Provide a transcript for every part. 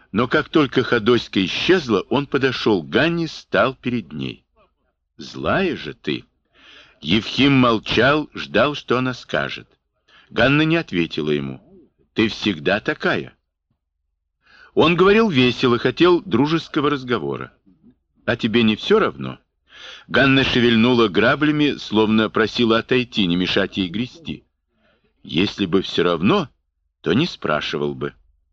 Но как только Ходоська исчезла, он подошел к Ганне, стал перед ней. «Злая же ты!» Евхим молчал, ждал, что она скажет. Ганна не ответила ему. «Ты всегда такая?» Он говорил весело, хотел дружеского разговора. «А тебе не все равно?» Ганна шевельнула граблями, словно просила отойти, не мешать ей грести. «Если бы все равно, то не спрашивал бы».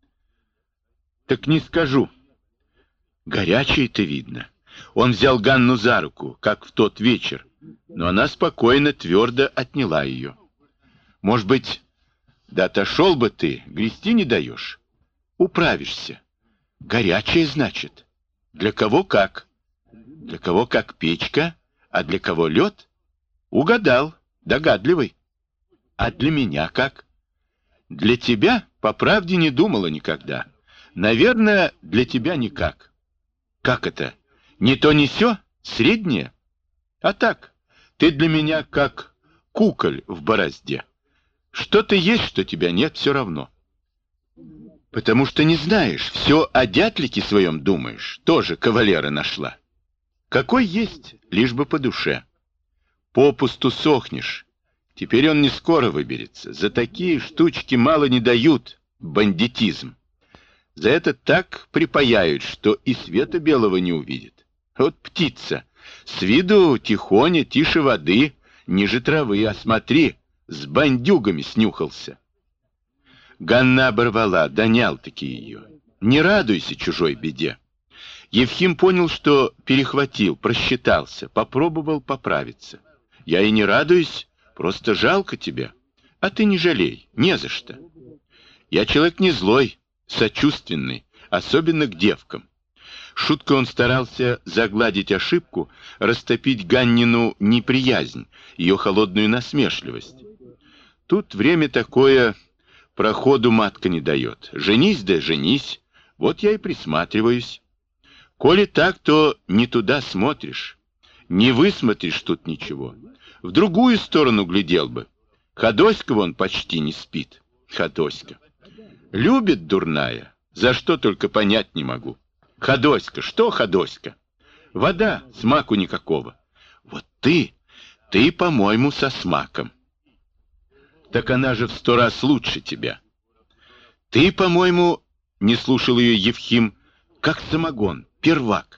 «Так не скажу». «Горячей-то видно». Он взял Ганну за руку, как в тот вечер, но она спокойно, твердо отняла ее. «Может быть, да отошел бы ты, грести не даешь? Управишься. Горячее, значит. Для кого как? Для кого как печка, а для кого лед? Угадал, догадливый. А для меня как? Для тебя, по правде, не думала никогда. Наверное, для тебя никак. Как это? Не то не сё? Среднее? А так, ты для меня как куколь в борозде. Что ты есть, что тебя нет, все равно. Потому что не знаешь, все о дятлике своем думаешь, тоже кавалера нашла. Какой есть, лишь бы по душе. Попусту сохнешь. Теперь он не скоро выберется. За такие штучки мало не дают, бандитизм. За это так припаяют, что и света белого не увидит. Вот птица, с виду тихоня, тише воды, ниже травы, а смотри, с бандюгами снюхался. Ганна оборвала, донял-таки ее. Не радуйся чужой беде. Евхим понял, что перехватил, просчитался, попробовал поправиться. Я и не радуюсь, просто жалко тебя. А ты не жалей, не за что. Я человек не злой, сочувственный, особенно к девкам. Шуткой он старался загладить ошибку, растопить Ганнину неприязнь, ее холодную насмешливость. Тут время такое, проходу матка не дает. Женись да женись, вот я и присматриваюсь. Коли так, то не туда смотришь. Не высмотришь тут ничего. В другую сторону глядел бы. Ходоська вон почти не спит. Ходоська. Любит дурная, за что только понять не могу. Ходоська, что Ходоська? Вода, смаку никакого. Вот ты, по-моему, со смаком. Так она же в 100 раз лучше тебя. Ты, по-моему, не слушал ее Евхим, как самогон, первак.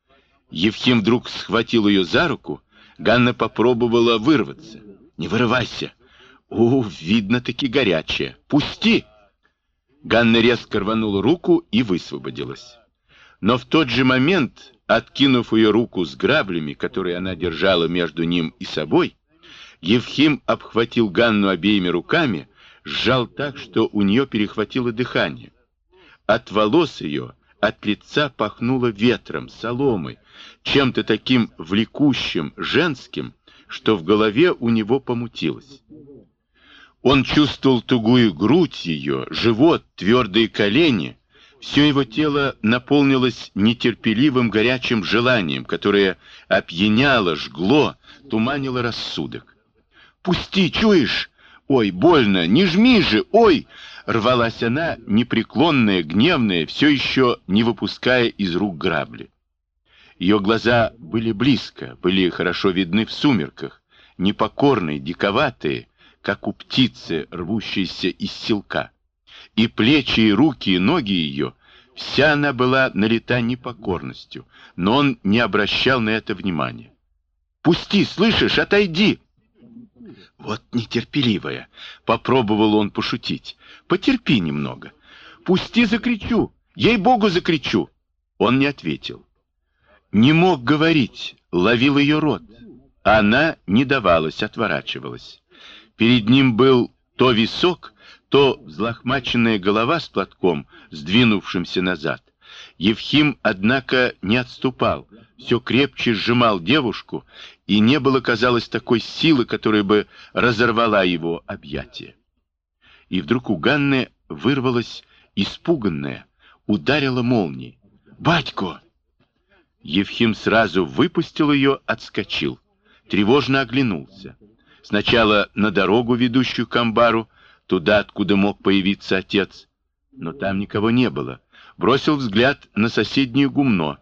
Евхим вдруг схватил ее за руку, Ганна попробовала вырваться. Не вырывайся. Видно-таки горячая. Пусти! Ганна резко рванула руку и высвободилась. Но в тот же момент, откинув ее руку с граблями, которые она держала между ним и собой, Евхим обхватил Ганну обеими руками, сжал так, что у нее перехватило дыхание. От волос ее, от лица пахнуло ветром, соломой, чем-то таким влекущим, женским, что в голове у него помутилось. Он чувствовал тугую грудь ее, живот, твердые колени. Все его тело наполнилось нетерпеливым горячим желанием, которое опьяняло, жгло, туманило рассудок. «Пусти, чуешь? Ой, больно, не жми же, ой!» Рвалась она, непреклонная, гневная, все еще не выпуская из рук грабли. Ее глаза были близко, были хорошо видны в сумерках, непокорные, диковатые, как у птицы, рвущейся из селка. И плечи, и руки, и ноги ее, вся она была налита непокорностью, но он не обращал на это внимания. «Пусти, слышишь, отойди!» «Вот нетерпеливая!» — попробовал он пошутить. «Потерпи немного. Пусти, закричу! Ей-богу, закричу!» Он не ответил. Не мог говорить, ловил ее рот. Она не давалась, отворачивалась. Перед ним был то висок, то взлохмаченная голова с платком, сдвинувшимся назад. Евхим, однако, не отступал, все крепче сжимал девушку, и не было, казалось, такой силы, которая бы разорвала его объятия. И вдруг у Ганны вырвалась испуганная, ударила молнией. «Батько!» Евхим сразу выпустил ее, отскочил, тревожно оглянулся. Сначала на дорогу, ведущую к амбару, туда, откуда мог появиться отец, но там никого не было. бросил взгляд на соседнее гумно.